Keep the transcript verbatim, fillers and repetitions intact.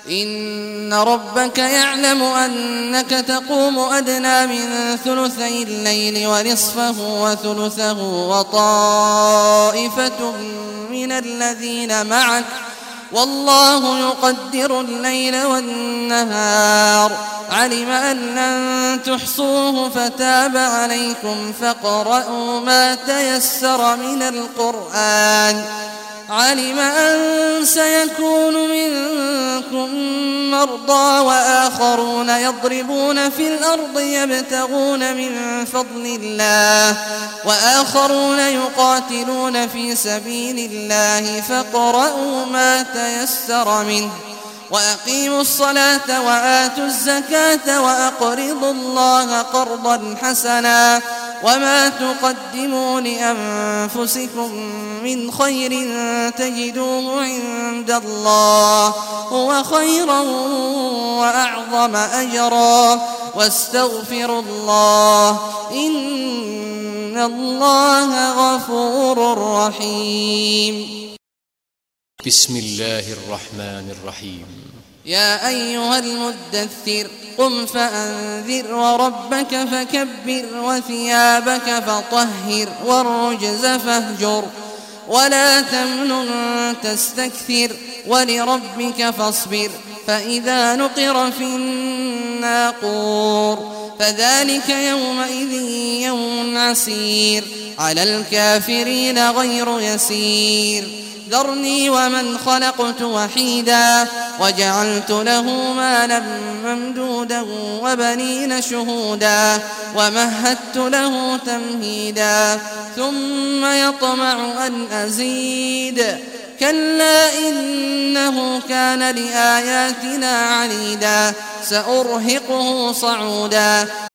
إن ربك يعلم أنك تقوم أدنى من ثلثي الليل ونصفه وثلثه وطائفة من الذين معك والله يقدر الليل والنهار علم أن لن تحصوه فتاب عليكم فاقرؤوا ما تيسر من القرآن علم أن سيكون منكم مرضى وآخرون يضربون في الأرض يبتغون من فضل الله وآخرون يقاتلون في سبيل الله فاقرؤوا ما تيسر منه وأقيموا الصلاة وآتوا الزكاة وأقرضوا الله قرضا حسنا وما تقدموا لأنفسكم من خير تجدوه عند الله هو خيرا وأعظم أجرا واستغفروا الله إن الله غفور رحيم. بسم الله الرحمن الرحيم. يا أيها المدثر قم فأنذر وربك فكبر وثيابك فطهر والرجز فاهجر ولا تمنن تستكثر ولربك فاصبر فإذا نقر في الناقور فذلك يومئذ يوم عسير على الكافرين غير يسير ذرني ومن خلقت وحيدا وجعلت له مالا ممدودا وبنين شهودا ومهدت له تمهيدا ثم يطمع أن أزيد كلا إنه كان لآياتنا عنيدا سأرهقه صعودا